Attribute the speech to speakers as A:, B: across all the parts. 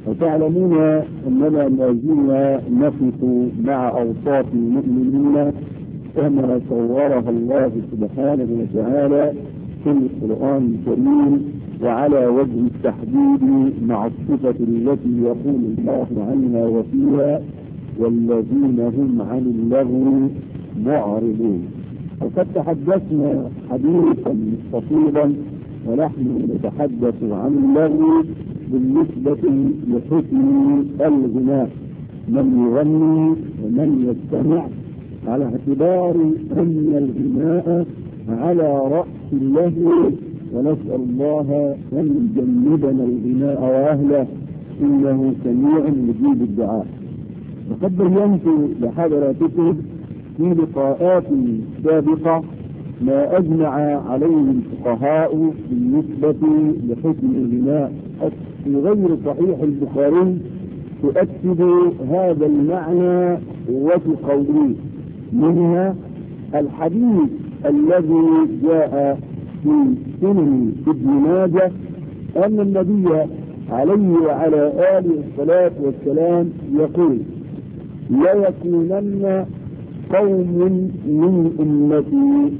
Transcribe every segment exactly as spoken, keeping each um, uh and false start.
A: وتعلمون أننا ما زلنا نقف مع أوصاف المؤمنين كما صورها الله سبحانه وتعالى في القرآن الكريم، وعلى وجه التحديد مع الصفة التي يقول الله عنها وفيها: والذين هم عن اللغو معرضون. وقد تحدثنا حديثا مستفيضا ونحن نتحدث عن اللغو بالنسبة لحكم الغناء، من يغني ومن يستمع، على اعتبار أن الغناء على رأس اللهو، ونسأل الله أن يجنبنا الغناء وأهله إنه سميع مجيب الدعاء. وقد بينت لحضراتكم في لقاءات سابقة ما أجمع عليه الفقهاء بالنسبة لحكم الغناء في غير صحيح البخاري تؤكد هذا المعنى وفي قوله، منها الحديث الذي جاء في سنن ابن ماجه أن النبي عليه وعلى آله الصلاة والسلام يقول: لا يكونن قوم من أمتي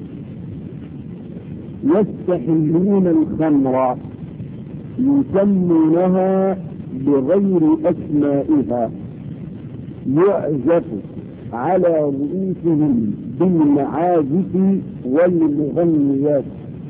A: يستحلون الخمر يسمونها بغير أسمائها يعزف على رؤوسهم بالمعازف والمغنيات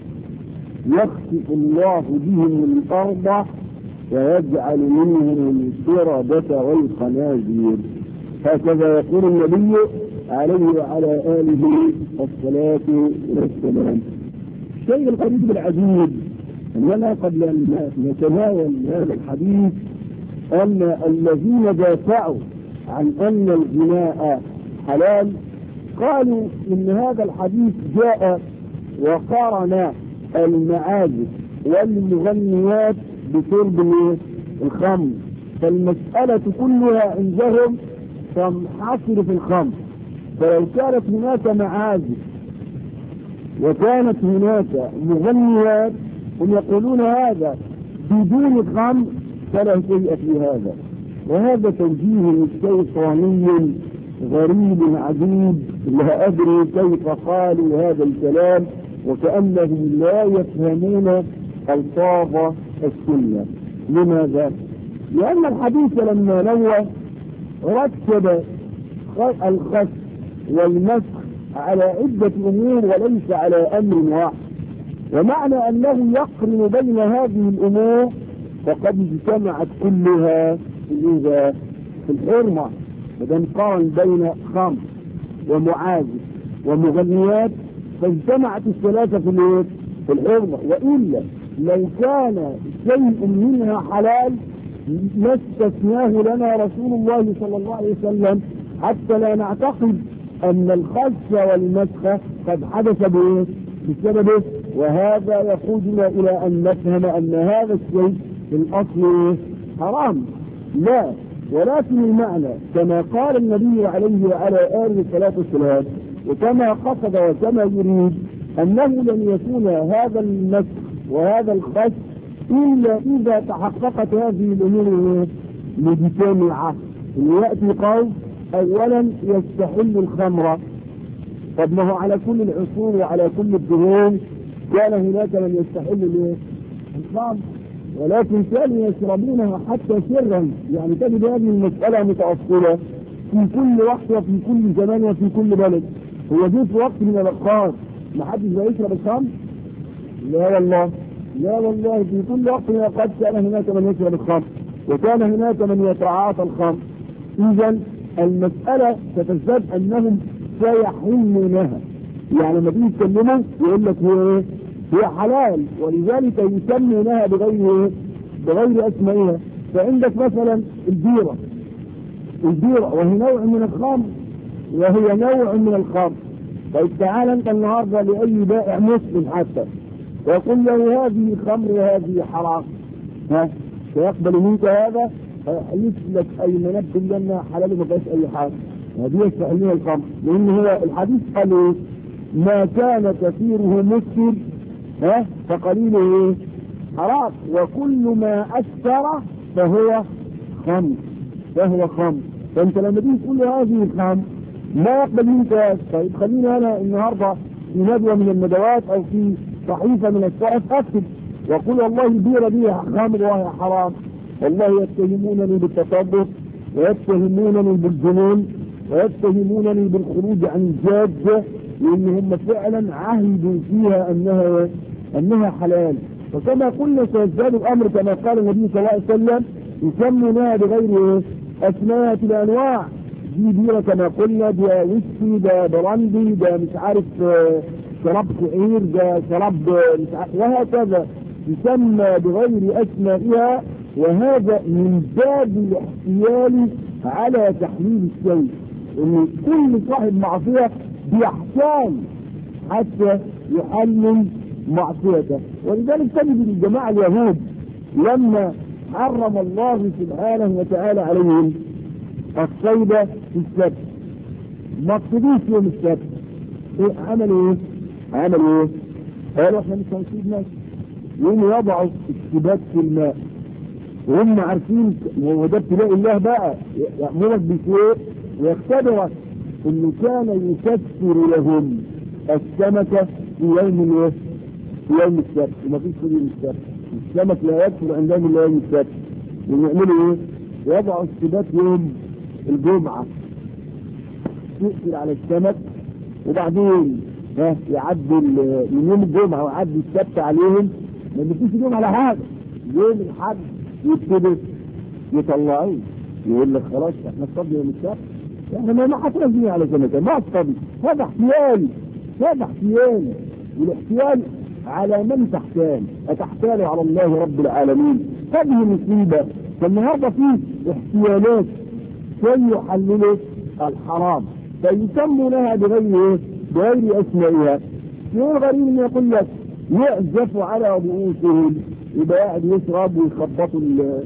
A: يخسف الله بهم الأرض ويجعل منهم القردة والخنازير. هكذا يقول النبي عليه وعلى آله الصلاة والسلام. الشيء الغريب العجيب أننا قبل أن نتناول هذا الحديث أن الذين دافعوا عن أن الغناء حلال قالوا إن هذا الحديث جاء وقارن المعازف والمغنيات بشرب الخمر، فالمسألة كلها عندهم تنحصر في الخمر. فلو كانت هناك معازف وكانت هناك مغنيات هم يقولون هذا بدون خمر فلا شيء في هذا. وهذا توجيه شيطاني غريب عجيب، لا أدري كيف قالوا هذا الكلام وكأنهم لا يفهمون ألفاظ السنة. لماذا؟ لأن الحديث لما نوى رتب الخس والمسخ على عدة أمور وليس على أمر واحد، ومعنى أنه يقرن بين هذه الأمور فقد اجتمعت كلها في الحرمة. فإذا قارن بين خمر ومعازف ومغنيات فاجتمعت الثلاثة في الحرمة. وإلا لو كان شيء منها حلال ما استثناه لنا رسول الله صلى الله عليه وسلم حتى لا نعتقد أن الخس والمسخ قد حدث بسببه. وهذا يقودنا إلى أن نفهم أن هذا الشيء في الأصل حرام. لا، ولكن المعنى كما قال النبي عليه وعلى آله الصلاة والسلام وكما قصد وكما يريد أنه لن يكون هذا المسخ وهذا الخس إلا إذا تحققت هذه الأمور مجتمعة. يأتي قوم أولا يستحل الخمر، طب ما هو على كل العصور وعلى كل الدهور كان هناك من يستحل الخمر، ولكن كانوا يشربونها حتى سرا. يعني تجد هذه المسألة متأصلة في كل وقت وفي كل زمان وفي كل بلد. هو جه في وقت من الأوقات ما حدش يشرب الخمر؟ لا والله، لا والله، في كل وقت من الأوقات كان هناك من يشرب الخمر وكان هناك من يتعاطى الخمر. إذا المسألة ستزداد أنهم سيحرمونها. يعني لما تيجي تكلموا يقول لك هي هي حلال ولذلك يسمونها بغير بغير اسمائها. فعندك مثلا البيرة، البيرة وهي نوع من الخمر وهي نوع من الخمر. طيب تعال انت النهارده لأي بائع مسلم حتى ويقول له هذه خمر وهذه حرام، ها سيقبل منك هذا؟ يسلك أي منبه لنا حلال وما فيهاش أي حاجة. هذه يستحلون الخمر لأن هو الحديث قال ما كان كثيره مسكر ها فقليله حرام، وكل ما أسكر فهو خمر فهو خمر. فانت لما تيجي تقول له هذه الخمر ما يقبل منك. طيب خليني انا النهارده في ندوه من الندوات او في صحيفه من الصحف اكتب واقول والله البيره دي خمر وهي حرام، والله يتهمونني بالتطبط ويتهمونني بالجنون ويتهمونني بالخروج عن الجاده، لان هم فعلا عهدوا فيها انها انها حلال. فكما قلنا سيزداد الامر كما قال النبي صلى الله عليه وسلم يسمونها بغير اسماء الانواع. دي بيره كما قلنا، ده ويسكي، ده براندي، ده مش عارف شراب شعير، ده شراب مش عارف، وهكذا يسمى بغير اسمائها. وهذا من باب الاحتيال على تحليل الشيء، ان كل صاحب معصيه بيحتال حتى يحلل معصيته. ولذلك تجد الجماعه اليهود لما حرم الله سبحانه وتعالى عليهم الصيد في السبت ما اقصدوش يوم السبت، إيه عملوا ايه؟ عملوا ايه؟ قالوا احنا مش هنصيد ناس، يوم يضعوا السبات في الماء وهم عارفين وده ابتلاء الله بقى، يأمرك بشيء ويختبرك انه كان يكسر لهم السمكة في يوم الايه؟ في يوم السبت، وما فيش في يوم السبت، السمك لا يكسر عندهم الا يوم السبت. ويعملوا ايه؟ يضعوا السبات يوم الجمعة يقفل على السمك، وبعدين ها يعدي من يوم الجمعة ويعدي السبت عليهم، ما بيجيش يوم على حاجة. يوم الحد يبتدوا يطلعوه، يقول لك خلاص احنا اصطدنا يوم السبت، احنا ما حصلنا على سمكة ما اصطدنا. هذا احتيال، هذا احتيال، والاحتيال على من تحتال؟ أتحتال على الله رب العالمين؟ هذه مصيبة. فالنهارده فيه احتيالات كي يحللوا الحرام فيسمونها بغير بغير اسمائها. شيء غريب ان يقول لك يعزف على رؤوسهم، يبقى قاعد يشرب ويخبطوا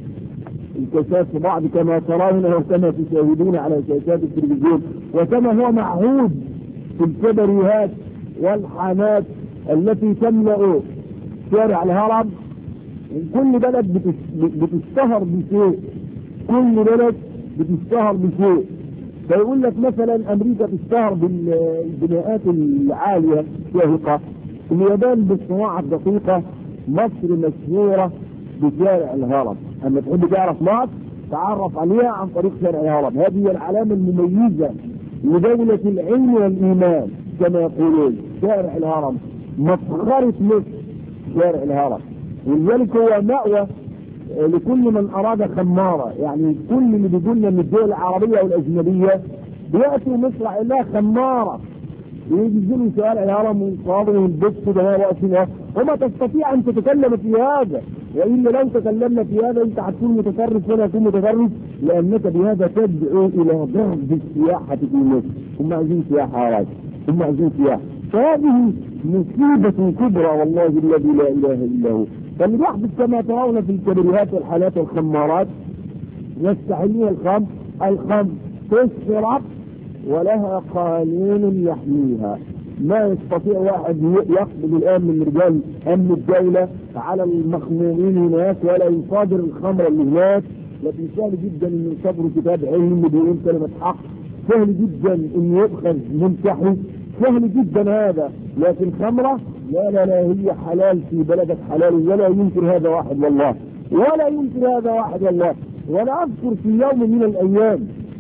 A: الكاسات في بعض كما ترون وكما تشاهدون على شاشات التلفزيون، وكما هو معهود في الكبريات والحانات التي تملأ شارع الهرم. كل بلد بتشتهر بشيء، كل بلد بتشتهر بشيء. فيقول لك مثلا امريكا تشتهر بالبناءات العاليه الشاهقه، اليابان بالصناعه الدقيقه، مصر مشهوره بشارع الهرم. اما تحب تعرف مصر تعرف عليها عن طريق شارع الهرم، هذه هي العلامه المميزه لدوله العلم والايمان كما يقولون. شارع الهرم مفخره مصر، شارع الهرم. ولذلك هو مأوى لكل من اراد خمارة، يعني كل اللي بيقولنا من الدول العربية والاجنبية بيأتوا مصر لها خمارة، ويجيزلوا شوارع الهرم ويصابوا ويلبسوا ده واقفين، وما تستطيع ان تتكلم في هذا، والا لو تكلمنا في هذا انت هتكون متطرف وانا اكون متطرف، لانك بهذا تدعو الى ضرب السياحة في مصر. هم عايزين سياحة يا راجل، هم عايزين سياحة. فهذه مصيبة كبرى والله الذي لا اله الا هو. فاللي بيحدث كما ترون في الكبريات والحالات والخمارات يستحلون الخمر، الخمر تشرب ولها قانون يحميها. ما يستطيع واحد يقبض الان من رجال امن الدولة على المخمورين هناك ولا يصادر الخمر اللي هناك، لكن سهل جدا ان يصدروا كتاب علم بيقول كلمة حق، سهل جدا ان يؤخذ منتحي، سهل جدا هذا. لكن خمرة لا لا لا هي حلال في بلدك حلال، ولا ينكر هذا واحد والله، ولا ينكر هذا واحد والله. وانا اذكر في يوم من الايام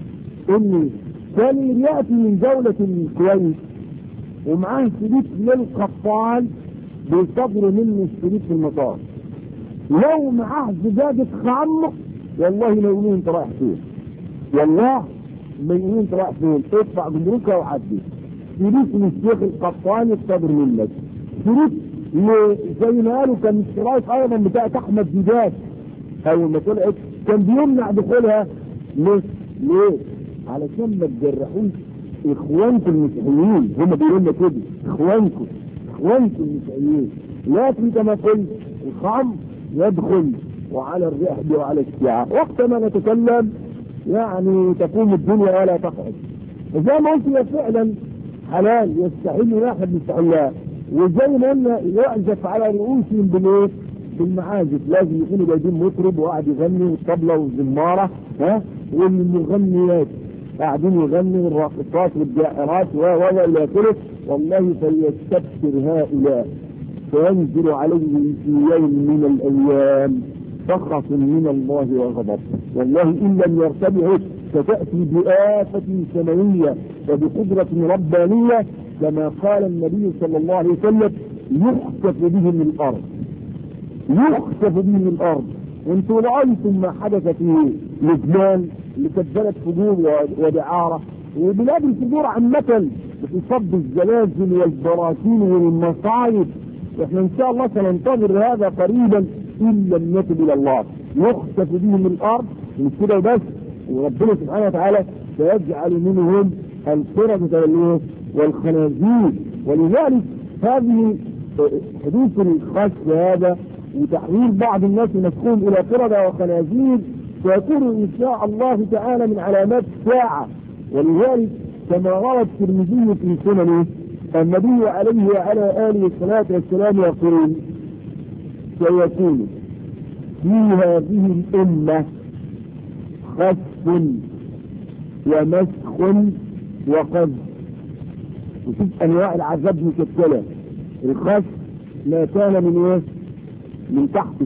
A: اني كان ياتي من دولة الكويت ومعاه شريط للقطان بيصدروا منه الشريط في المطار، لو معاه زجاجة خمر والله ما يقولون انت رايح فين، والله ما يقولون انت رايح فين، ادفع جمركها وعدي. شريط للشيخ القطان يصدر منك، شريط زي ما قالوا كان الشرايط ايضا بتاعت احمد زيدات اول ما طلعت كان بيمنع دخولها. ليه؟ ليه؟ علشان ما تجرحوش اخوانكم المسيحيين، هم بيقولوا لنا كده اخوانكم اخوانكم المسيحيين. لكن كما قلت الخمر يدخل وعلى الرحب وعلى الشيعة، وقت ما نتكلم يعني تقوم الدنيا ولا تقعد. وزي ما قلت هي فعلا حلال يستحل واحد يستحلها، وزي ما قلنا يعزف على رؤوسهم بالايه؟ المعازف لازم يكونوا جايبين مطرب وقاعد يغني والطبلة والزمارة، ها، والمغنيات قاعدين يغنوا الراقصات والجائرات ولا الى اخره. والله فليستبشر هؤلاء فينزل عليهم في يوم من الايام سخط من الله وغضب. والله ان لم يرتبعوا ستاتي بآفة سماوية وبقدرة ربانية كما قال النبي صلى الله عليه وسلم يخسف بهم الارض، يخسف بهم الارض. وانتم رايتم ما حدث في لبنان اللي كانت بلد فجور ودعاره، وبلاد الفجور عامه بتصب الزلازل والبراكين والمصايب. احنا ان شاء الله سننتظر هذا قريبا ان لم نتب الى الله. يخسف بهم الارض مش كده بس، وربنا سبحانه وتعالى سيجعل منهم القردة والخنازير. ولذلك هذه حدوث الخسف هذا وتحويل بعض الناس مسكون الى قردة وخنازير سيكون ان شاء الله تعالى من علامات الساعة. ولذلك كما روى الترمذي في سننه النبي عليه وعلى اله الصلاه والسلام يقول سيكون في هذه الامه خسف ومسخ وقذف. وشوف انواع العذاب مشكله. الخسف ما كان من ايه؟ من تحتك،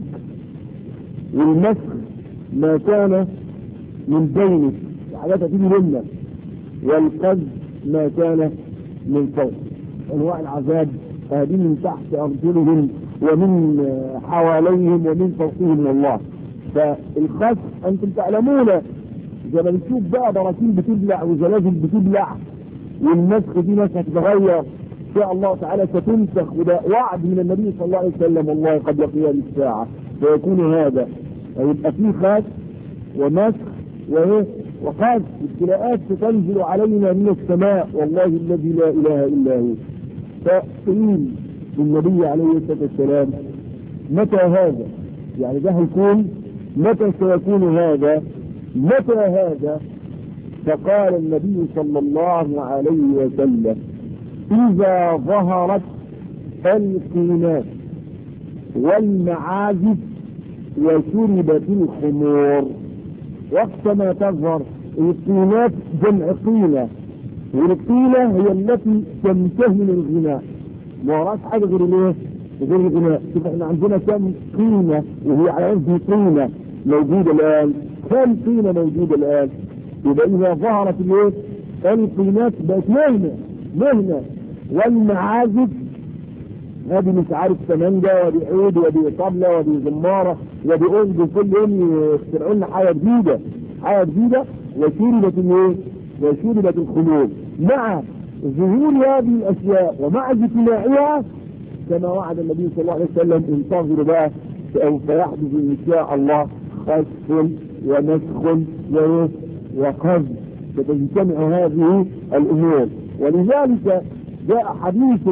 A: والمسخ ما كان من بينك حاجات تيجي منك، والقذف ما كان من فوق. انواع العذاب هذه من تحت ارجلهم ومن حواليهم ومن فوقهم من الله. فالخسف انتم تعلمون زي ما بنشوف بقى براكين بتبلع وزلازل بتبلع، والنسخ دي نسخ تتغير ان شاء الله تعالى ستنسخ، وده وعد من النبي صلى الله عليه وسلم والله قبل قيام الساعه فيكون هذا. يبقى فيه خسف ومسخ وايه وقذف. ابتلاءات تنزل علينا من السماء والله الذي لا اله الا هو. فقيل النبي عليه الصلاه والسلام متى هذا؟ يعني ده هيكون متى سيكون هذا؟ متى هذا؟ فقال النبي صلى الله عليه وسلم اذا ظهرت القينات والمعازف وشربت الخمور. وقت ما تظهر القينات جمع قينة، والقينة هي التي تنتهي من الغناء، ما وراش حاجة غير الايه؟ غير الغناء. شوف احنا عندنا كم قينة وهي على قد قينة موجودة الآن، كم قينة موجودة الآن. يبقى إذا ظهرت الايه؟ القينات بقت مهنة مهنة. والمعازف هذه مش عارف سمنجة ودي عود ودي طبلة ودي زمارة ودي أوزج، كل يوم يخترعوا لنا حاجة جديدة حاجة جديدة. وشربت الايه؟ وشربت الخمور. مع ظهور هذه الأشياء ومع اجتماعها كما وعد النبي صلى الله عليه وسلم انتظروا بقى أو سيحدث إن شاء الله خسف ومسخ وقذف، ستجتمع هذه الأمور. ولذلك جاء حديث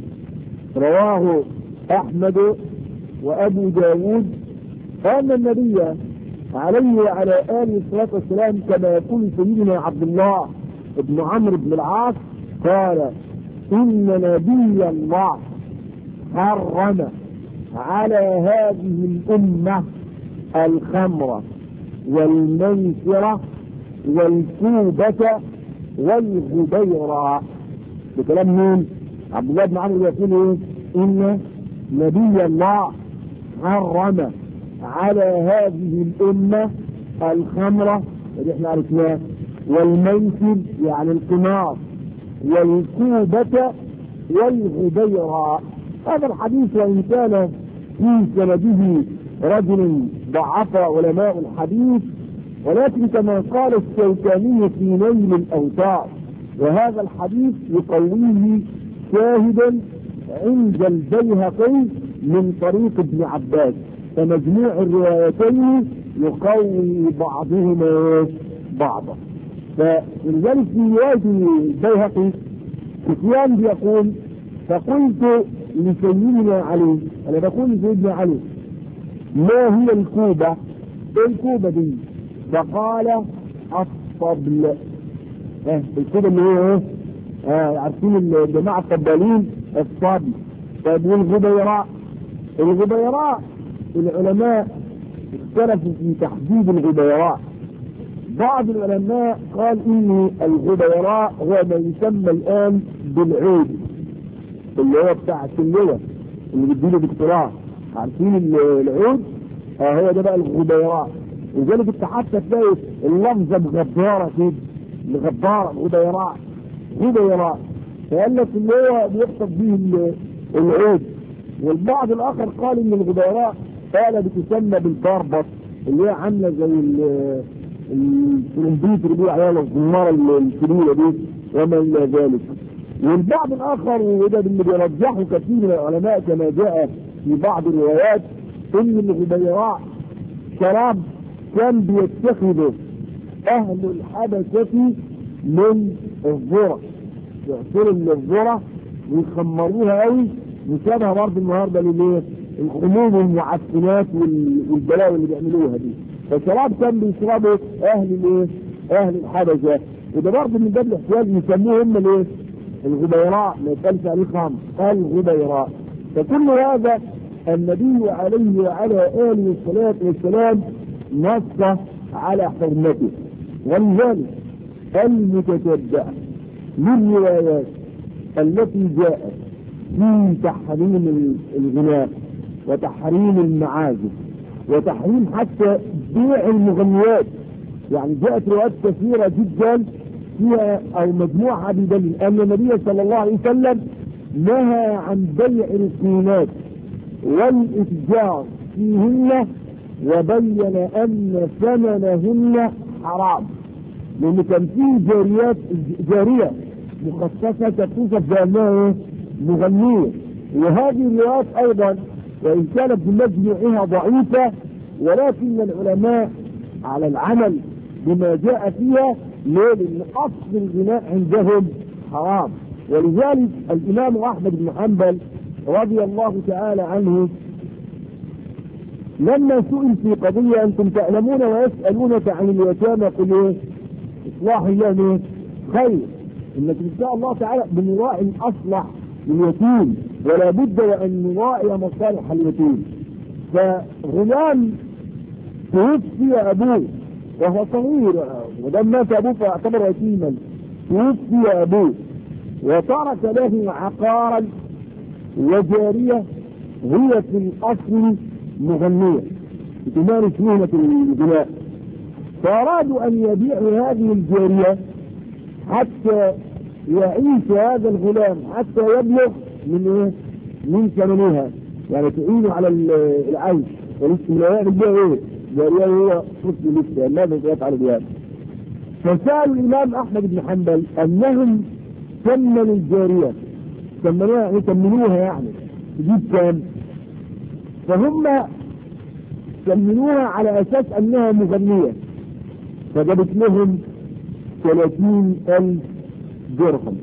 A: رواه أحمد وأبو داود أن النبي عليه وعلى آله الصلاة والسلام كما يقول سيدنا عبد الله بن عمرو بن العاص قال إن نبي الله حرم على هذه الأمة الخمر والميسرة والكوبة والغبيرة. بكلام مين؟ عبد الله بن عمرو يقول ايه؟ ان نبي الله حرم على هذه الامه الخمره اللي احنا عرفناها، والميسر يعني القمار، والكوبه والغبيره. هذا الحديث وان كان في سنده رجل ضعف علماء الحديث، ولكن كما قال الشوكاني في نيل الاوتار وهذا الحديث يقويه شاهدا عند البيهقي من طريق ابن عباس، فمجموع الروايتين يقوي بعضهما بعضا. فلذلك في رواية البيهقي سفيان بيقول فقلت لسيدنا علي، انا بقول لسيدنا علي ما هي الكوبة؟ ايه الكوبة دي؟ فقال الطبل. اه الكوبة اللي هي ايه؟ اه عارفين الجماعة الطبالين الطبل. طيب والغبيراء؟ الغبيراء العلماء اختلفوا في تحديد الغبيراء. بعض العلماء قال ان الغبيراء هو ما يسمى الان بالعود، اللي هو بتاع السلوة اللي بيديله دكتوراه، عارفين العود؟ اه هو ده بقى الغبيراء. وذلك انت حتى تلاقي اللفظه مغباره كده، مغباره غبيراء غبيراء، فقال لك اللي هو بيقصد به العود. والبعض الاخر قال ان الغبيراء قال بتسمى بالبربط، اللي هي عامله زي الترومبيت اللي بيقولوا عليها الزماره الكبيره دي وما الى ذلك. والبعض الاخر وده اللي بيرجحه كثير من العلماء كما جاء في بعض الروايات ان الغبيراء شراب كان بيتخذه اهل الحبشه من الذره، يعصروا الذره ويخمروها قوي، مشابهه برضه النهارده للايه؟ الخمور والمعفنات والبلاوي اللي بيعملوها دي. فشراب كان بيشربه اهل الايه؟ اهل الحبشه. وده برضه من باب الاحتياج يسموه هم الايه؟ الغبيراء، ما يتقالش عليه خمر، الغبيراء. فكل هذا النبي عليه وعلى اله الصلاه والسلام نص على حرمته. ولذلك المتتبع للروايات التي جاءت في تحريم الغناء وتحريم المعازف وتحريم حتى بيع المغنيات، يعني جاءت روايات كثيره جدا فيها او مجموعه بدليل ان النبي صلى الله عليه وسلم نهى عن بيع القيمات والاتجار فيهن، وبين ان ثمنهن حرام. لان كان فيه جاريات جاريه مخصصه توصف بانها مغنيه، وهذه الروايات ايضا وان كانت بمجموعها ضعيفه ولكن العلماء على العمل بما جاء فيها. ليه؟ لان اصل الغناء عندهم حرام. ولذلك الامام احمد بن حنبل رضي الله تعالى عنه لما سئل في قضيه انتم تعلمون ويسالونك عن اليتامى قل ايه؟ اصلاح الله خير، انك ان شاء الله تعالى بنراعي الاصلح لليتيم، ولا بد وان نراعي مصالح اليتيم. فغلام توفي ابوه وهو صغير، ودم مات ابوه فاعتبر يتيما، توفي ابوه وترك له عقارا وجاريه هي في الاصل مغنيه تمارس مهنه الغناء، فارادوا ان يبيعوا هذه الجاريه حتى يعيش هذا الغلام حتى يبلغ من ايه؟ من ثمنها، يعني تعينه على العيش والاستمرار بها ايه؟ جاريه هو طفل لسه، ماذا سيفعل بها؟ فسأل الامام احمد بن حنبل انهم ثمنوا الجاريه، ثمنوها يعني ثمنوها يعني تجيب كام؟ فهم ثمنوها على اساس انها مغنيه، فجابت لهم ثلاثين الف درهم.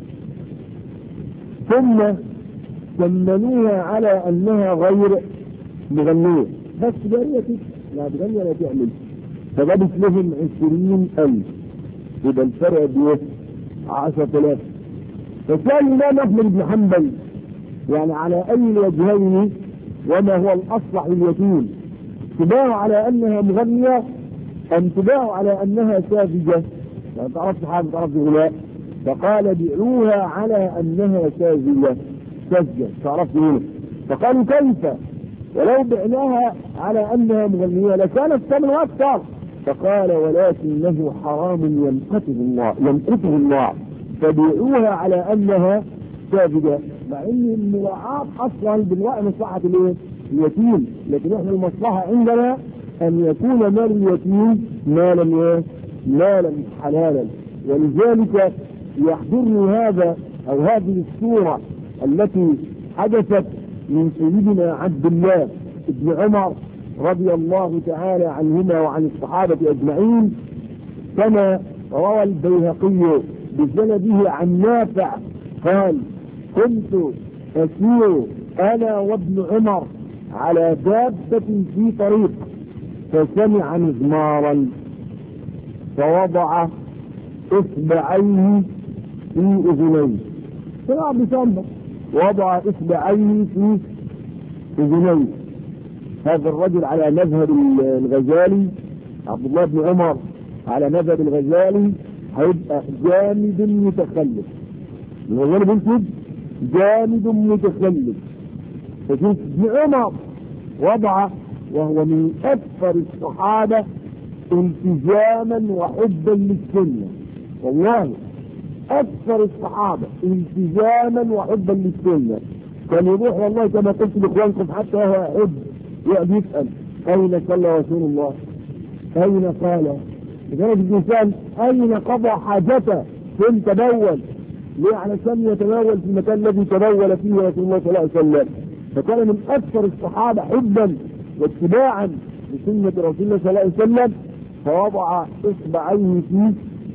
A: ثم ثمنوها على انها غير مغنيه، بس جاريه لا تغني ولا تعمل، فجابت لهم عشرين الف، يبقى الفرق بايه؟ عشرة الاف. فسأل الامام احمد بن حنبل يعني على اي الوجهين وما هو الاصلح لليتيم؟ تباع على انها مغنيه ام تباع على انها ساذجه؟ ما تعرفش حاجه، تعرفش غناء، فقال بيعوها على انها ساذجه ساذجه، تعرفش هنا. فقالوا كيف؟ ولو بعناها على انها مغنيه لكان الثمن اكثر. فقال ولكنه حرام يمقته الله يمقته الله فبيعوها على انها ساذجه، مع ان المراعاه اصلا بالوقت مصلحه الايه؟ اليتيم، لكن احنا المصلحه عندنا ان يكون مال اليتيم مالا ايه؟ مالا حلالا. ولذلك يحضرني هذا او هذه الصوره التي حدثت من سيدنا عبد الله بن عمر رضي الله تعالى عنهما وعن الصحابه اجمعين، كما روى البيهقي بسنده عن نافع قال: كنت اسير انا وابن عمر على دابه في طريق، فسمع مزمارا فوضع اصبعيه في اذنيه، سمع بسمع وضع اصبعيه في اذنيه، هذا الرجل على مذهب الغزالي، عبد الله بن عمر على مذهب الغزالي، هيبقى جامد متخلف. الغزالي بيقول جامد متخلف. فشوف ابن عمر وضع، وهو من اكثر الصحابه التزاما وحبا للسنه، والله اكثر الصحابه التزاما وحبا للسنه. كان يروح والله كما قلت لاخوانكم حتى وهو يحب يقعد يسال اين صلى رسول الله؟ اين قال؟ لدرجه الانسان اين قضى حاجته؟ فين تبول؟ ليه؟ علشان يتبول في المكان الذي تبول فيه رسول الله صلى الله عليه وسلم. فكان من اكثر الصحابه حبا واتباعا لسنه رسول الله صلى الله عليه وسلم، فوضع اصبعيه في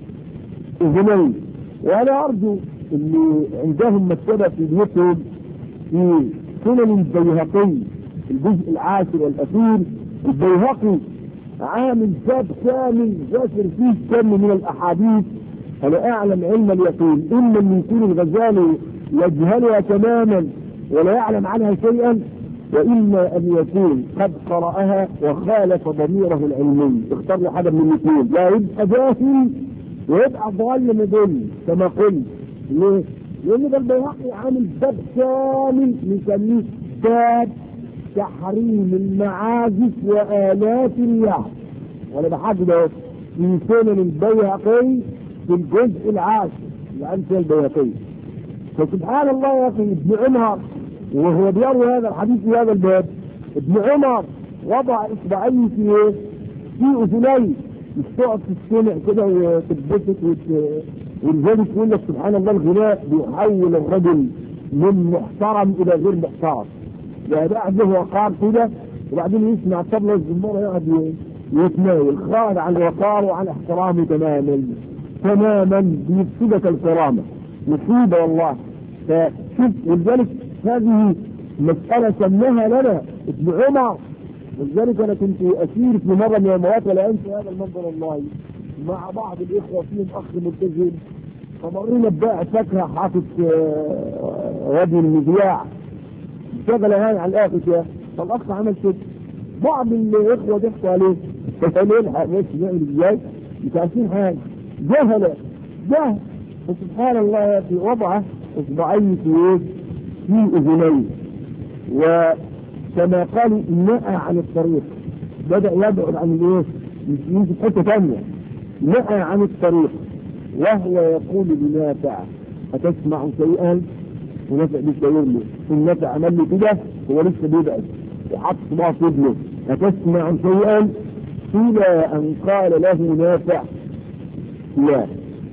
A: اذنيه. وانا ارجو اللي عندهم مكتبه في بيوتهم في سنن البيهقي الجزء العاشر والاخير، البيهقي عامل باب كامل ذاكر فيه كم من الاحاديث. انا اعلم علم اليقين اما ان يكون الغزالي يجهلها تماما ولا يعلم عنها شيئا، واما ان يكون قد قرأها وخالف ضميره العلمي. اختار له حاجه من الاثنين، لا يبقى جاهل ويبقى ضال مضل كما قلت. ليه؟ لان ده البيهقي عامل باب كامل نسميه باب تحريم المعازف وآلات اللعب. وانا بحدد اهو في سنن البيهقي في الجزء العاشر لأمثال البيهقي. فسبحان الله يا اخي، ابن عمر وهو بيروي هذا الحديث في هذا الباب، ابن عمر وضع اصبعيه في ايه؟ في اذنيه. مش تقعد تستمع كده وتتبسط ولذلك يقول لك سبحان الله الغناء بيحول الرجل من محترم الى غير محترم. يعني ده قاعد له وقار كده وبعدين يسمع الطبله والزماره يقعد يتناول، خارج عن الوقار وعن احترامه تماما تماما، بيفسدك الكرامه. مصيبه والله. فشوف، ولذلك هذه مساله سماها لنا ابن عمر. ولذلك انا كنت اسير في مره من المرات ولا انسى هذا المنظر والله، مع بعض الاخوه فيهم اخ ملتزم، فمرينا ببائع فاكهه حاطط وادي المذياع شغل هاي على الاخر، فالاخ عمل كده. بعض الاخوه ضحكوا عليه، فقالوا الحق ماشي نعمل ازاي؟ مش عارفين حاجه، جهله جهل. فسبحان الله يا اخي وضع اصبعيه في ايه؟ في اذنيه. وكما قالوا نأى عن الطريق، بدا يبعد عن الايه؟ يمشي في حته ثانيه، نأى عن الطريق وهو يقول لنافع أتسمع شيئا؟ ونافع بيشاور له، النافع عمل له كده هو لسه بيبعد وحط صباعه في ابنه، أتسمع شيئا؟ إلى أن قال له نافع لا،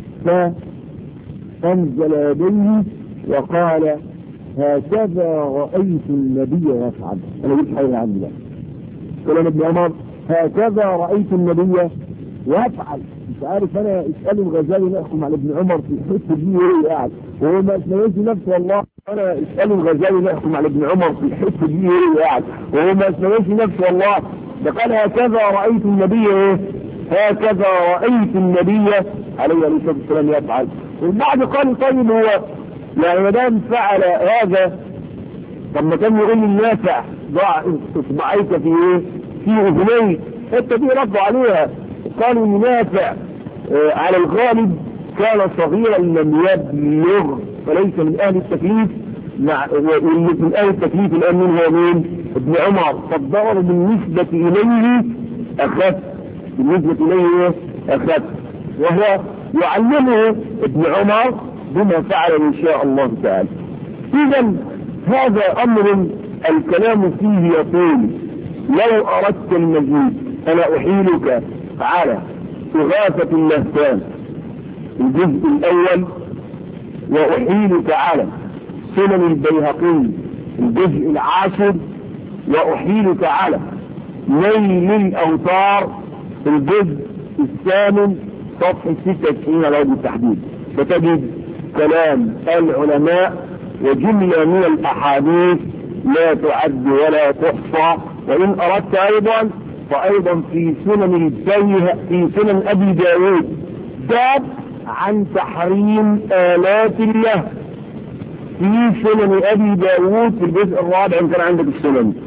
A: فأنزل يديه وقال هكذا رأيت النبي يفعل. أنا قلت حاجة عندي بقى كلام ابن عمر، هكذا رأيت النبي يفعل. مش عارف انا اساله الغزالي نحكم على ابن عمر في الحته دي ايه قاعد وهو ما اسمعش نفسه. والله انا اساله الغزالي نحكم على ابن عمر في الحته دي ايه قاعد وهو ما اسمعش نفسه. والله ده قال هكذا رايت النبي ايه؟ هكذا رايت النبي عليه الصلاه والسلام يفعل. والبعض قال طيب هو يعني ما دام فعل هذا طب ما كان يقول النافع ضع اصبعيك في ايه؟ في اذنيك. الحته دي ردوا عليها قالوا منافع آه على الغالب كان صغيرا لم يبلغ فليس من اهل التكليف، مع واللي من اهل التكليف الان من هو مين؟ ابن عمر. فالضرر بالنسبه اليه اخف، بالنسبه اليه اخف، وهو يعلمه ابن عمر بما فعل ان شاء الله تعالى. اذا هذا امر الكلام فيه يطول. لو اردت المزيد انا احيلك على إغاثة اللهفان الجزء الأول، وأحيلك على سنن البيهقي الجزء العاشر، وأحيلك على نيل الأوتار الجزء الثامن صفحة ستة وتسعين على وجه التحديد. فتجد كلام العلماء وجملة من الأحاديث لا تعد ولا تحصى. وإن أردت أيضا فأيضا في سنن البيه في سنن أبي داود باب عن تحريم آلات الله في سنن أبي داود في الجزء الرابع إن كان عندك السنن.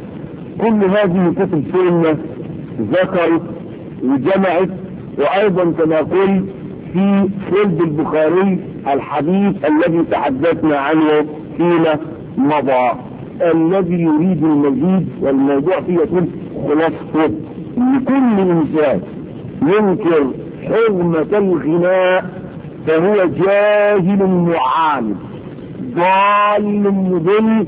A: كل هذه كتب سنة ذكرت وجمعت، وأيضا كما قلت في خلد البخاري الحديث الذي تحدثنا عنه فيما مضى. الذي يريد المزيد والموضوع فيه يكون خلاصته لكل إنسان ينكر حرمة الغناء فهو جاهل معاند ضال مضل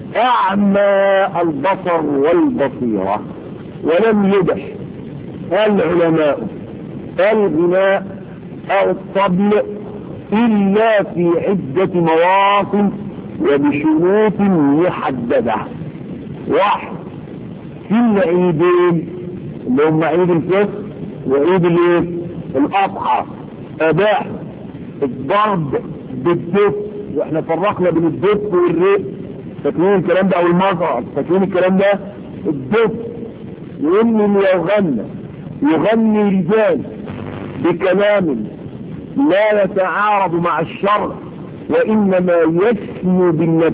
A: أعمى البصر والبصيرة. ولم يبح العلماء الغناء أو الطبل إلا في عدة مواطن وبشروط محددة. واحد، في العيدين اللي هم عيد الفطر وعيد الأضحى أباح الضرب بالدف، واحنا فرقنا بين الدف والرق، فاكرين الكلام ده او المزرعة، فاكرين الكلام ده؟ الدف لان اللي يغنى يغني رجال بكلام لا يتعارض مع الشرع وانما يسمو بالنفس،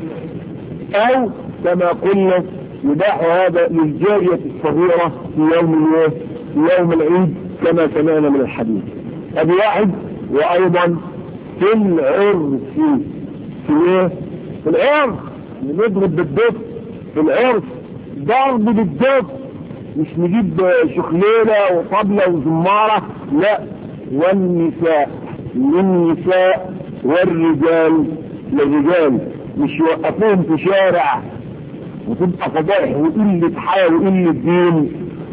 A: او كما قلنا يباح هذا للجارية الصغيرة في يوم الايه؟ في يوم العيد كما سمعنا من الحديث. ادي واحد. وايضا في العرس، في ايه؟ في العرس نضرب بالدف، في العرس ضرب بالدف، مش نجيب شخليلة وطبلة وزمارة، لا. والنساء للنساء والرجال للرجال، مش يوقفوهم في شارع وتبقى فضائح وقلة حياة وقلة دين،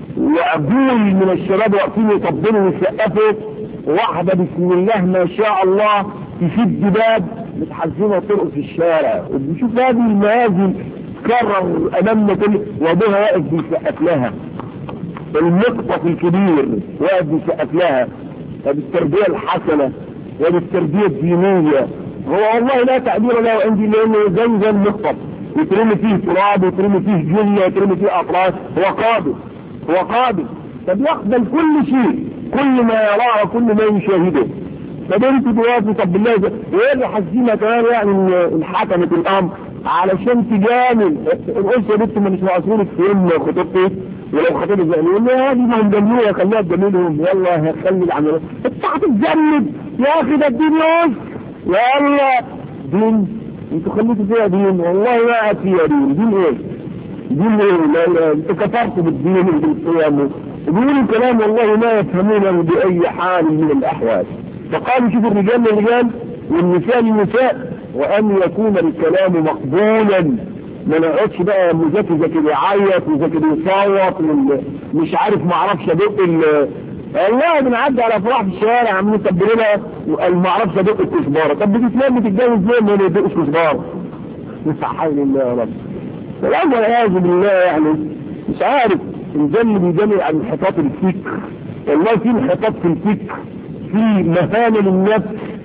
A: وعجول من الشباب واقفين يطبلوا ويسقفوا، واحدة بسم الله ما شاء الله تشد باب متحزنة وترقص في الشارع. وبنشوف هذه المآزي تكرر امامنا كل وابوها واقف بيسقف لها، المقطف الكبير واقف بيسقف لها. وبالتربية الحسنة وبالتربية الدينية هو والله لا تعبير له عندي، لانه زي زي المقطف يترمي فيه تراب ويترمي فيه جلة يترمي فيه اطراس. هو قابل هو قابل فبيقبل كل شيء، كل ما يراه وكل ما يشاهده. طب انت دلوقتي طب بالله وايه اللي حاسينها كمان يعني ان حكمت الامر علشان تجامل القلت يا بنت ما مش معصورك في ام خطيبتي ولو خطيبك زعلوا لي هذه ما هم جملوها خليها تجاملهم يلا هخلي العمليه انت هتتجمد يا اخي ده الدين يوسف يلا دين انتوا خليتوا فيها دين والله ما قاعد فيها دين. دين ايه؟ دين ايه؟ لا لا انتوا كفرتوا بالدين وبالقيام وبيقولوا كلام والله ما يفهمونه بأي حال من الأحوال. فقالوا شوفوا الرجال للرجال والنساء للنساء، وأن يكون الكلام مقبولا، ما نقعدش بقى مذاكر ذاكر يعيط وذاكر يصوت مش عارف ما اعرفش ادق والله بنعدي على افراح في الشارع عم نكبرنا وقال ما اعرفش ادق الكزبره. طب بتتلم تتجوز ليه ما يدقش كزبره؟ حول الله يا رب. فالامر والعياذ بالله يعني مش عارف الجن بيجمع عن انحطاط الفكر. والله في انحطاط في الفكر، في مهانة للنفس،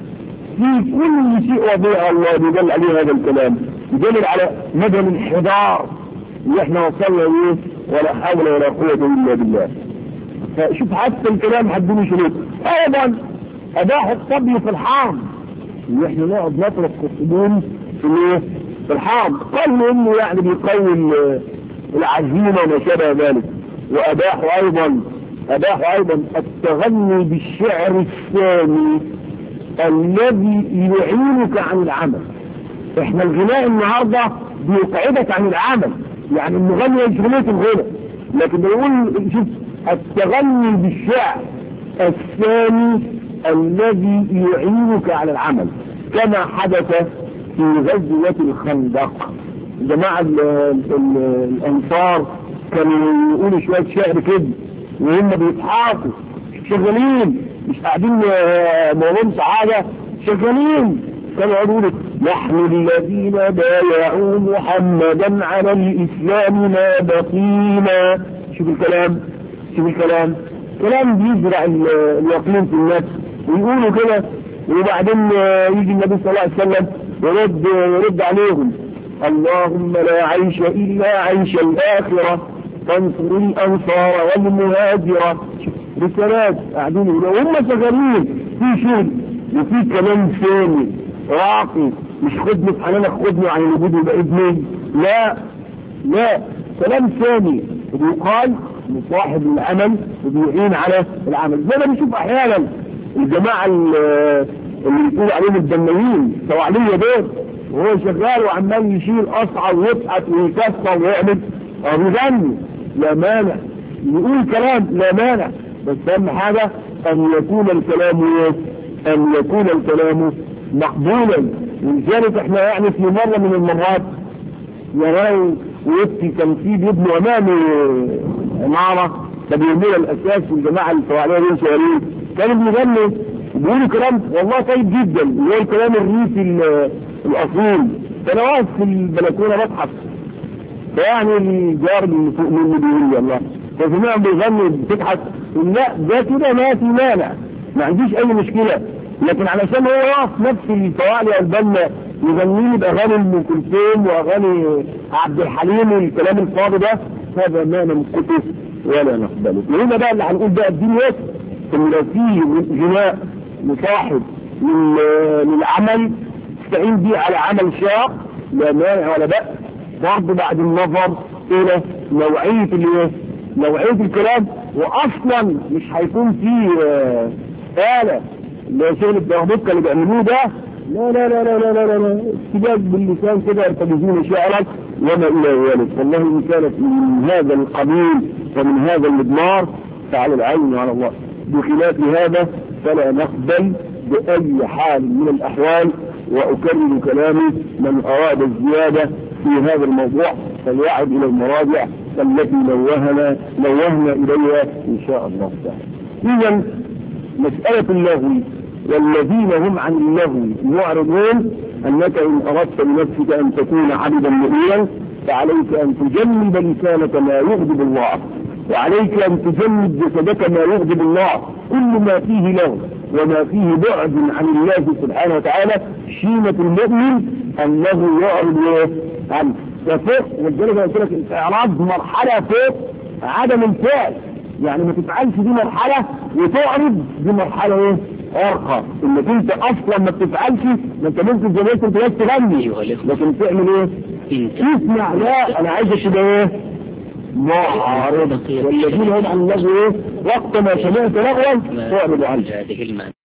A: في كل شيء وضيع الله بيدل عليه هذا الكلام، يدل على مدى الانحدار اللي احنا وصلنا اليه ولا حول ولا قوة الا بالله. فشوف حتى الكلام حدوني شروط. ايضا اباح الطبل في الحرم، اللي احنا نقعد نطرق الصدون في الايه؟ في الحرم. قالوا انه يعني بيقوي العزيمة وما شابه ذلك. واباحوا ايضا اباحوا ايضا التغني بالشعر الثاني الذي يعينك عن العمل. احنا الغناء النهاردة بيقعدك عن العمل، يعني المغني يشغلية الغنى، لكن بيقول شوف التغني بالشعر الثاني الذي يعينك على العمل، كما حدث في غزوة الخندق. جماعة الانصار كانوا يقولوا شوية شعر كده وهم بيضحكوا شغالين مش قاعدين مولون سعادة شغالين. كانوا يقولوا نحن الذين بايعوا محمدا على الاسلام ما بقينا. شوف الكلام شوف الكلام كلام بيزرع اليقين في النفس ويقولوا كده. وبعدين يجي النبي صلى الله عليه وسلم يرد يرد عليهم اللهم لا عيش إلا عيش الآخرة فانصر الأنصار والمهاجرة. رسالات قاعدين وهم شغالين في شغل وفي كلام ثاني راقي، مش خدني في حنانك خدني عن الوجود يبقى ابني. لا لا كلام ثاني بيقال لصاحب العمل وبيعين على العمل. زي ما بنشوف احيانا الجماعه اللي يقولوا عليهم الدمويين سواعليه دول، وهو شغال وعمال يشيل اصعى ويبحث ويكسر ويعمل او يغني، لا مانع يقول كلام، لا مانع، بس اهم حاجه ان يكون الكلام ان يكون الكلام مقبولا. ولذلك احنا يعني في مره من المرات يراو ويبكي كان في بيبنوا امامي عماره فبيرموا الاساس والجماعه الفواعليه دول شغالين كانوا بيغنوا بيقولوا كلام والله طيب جدا اللي هو الكلام الريفي الاصيل. فانا واقف في البلكونه بضحك، فيعني الجار اللي فوق مني بيقول لي الله فسمعهم بيغنوا بتضحك، لا ده كده ما في مانع ما عنديش اي مشكله، لكن علشان هو واقف نفس الفواعلي البنا يغني لي باغاني ام كلثوم واغاني عبد الحليم والكلام الفاضي ده، هذا ما نمسكه ولا نقبله. وهنا بقى اللي هنقول بقى الدين وقت ان لو في جناء مصاحب للعمل تستعين بيه على عمل شاق لا مانع ولا بأس، برضه بعد النظر الى نوعيه الايه؟ نوعيه الكلام، واصلا مش هيكون فيه آلة اللي شغل الدهبكه اللي بيعملوه ده، لا لا لا لا لا لا لا استجاب باللسان كده يرتجزون شعرا وما الى ذلك. والله ان كانت من هذا القبيل ومن هذا المضمار فعلى العين وعلى الله، بخلاف هذا فلا نقبل بأي حال من الأحوال. وأكرر كلامي من أراد الزيادة في هذا الموضوع فليعد إلى المراجع التي نوهنا نوهنا إليها إن شاء الله تعالى. إذا مسألة اللغو والذين هم عن اللغو معرضون، أنك إن أردت بنفسك أن تكون عبدا مؤمنا فعليك أن تجنب لسانك ما يغضب الله، وعليك أن تجنب جسدك ما يغضب الله. كل ما فيه لغو وما فيه بعد عن الله سبحانه وتعالى شيمة المؤمن أنه يعرض عنه. وفوق والجلد قلت لك الإعراض مرحلة فوق عدم الفعل، يعني ما تفعلش دي مرحلة وتعرض دي مرحلة ايه؟ أرقى، انك انت اصلا ما بتفعلش، ما انت ممكن زي ما انت بس تغني لكن تعمل ايه؟ تسمع، لا انا عايزك تبقى ايه؟ معارض. والذين هم عن اللغو ايه؟ وقت ما سمعت لغوا تعرض عنه.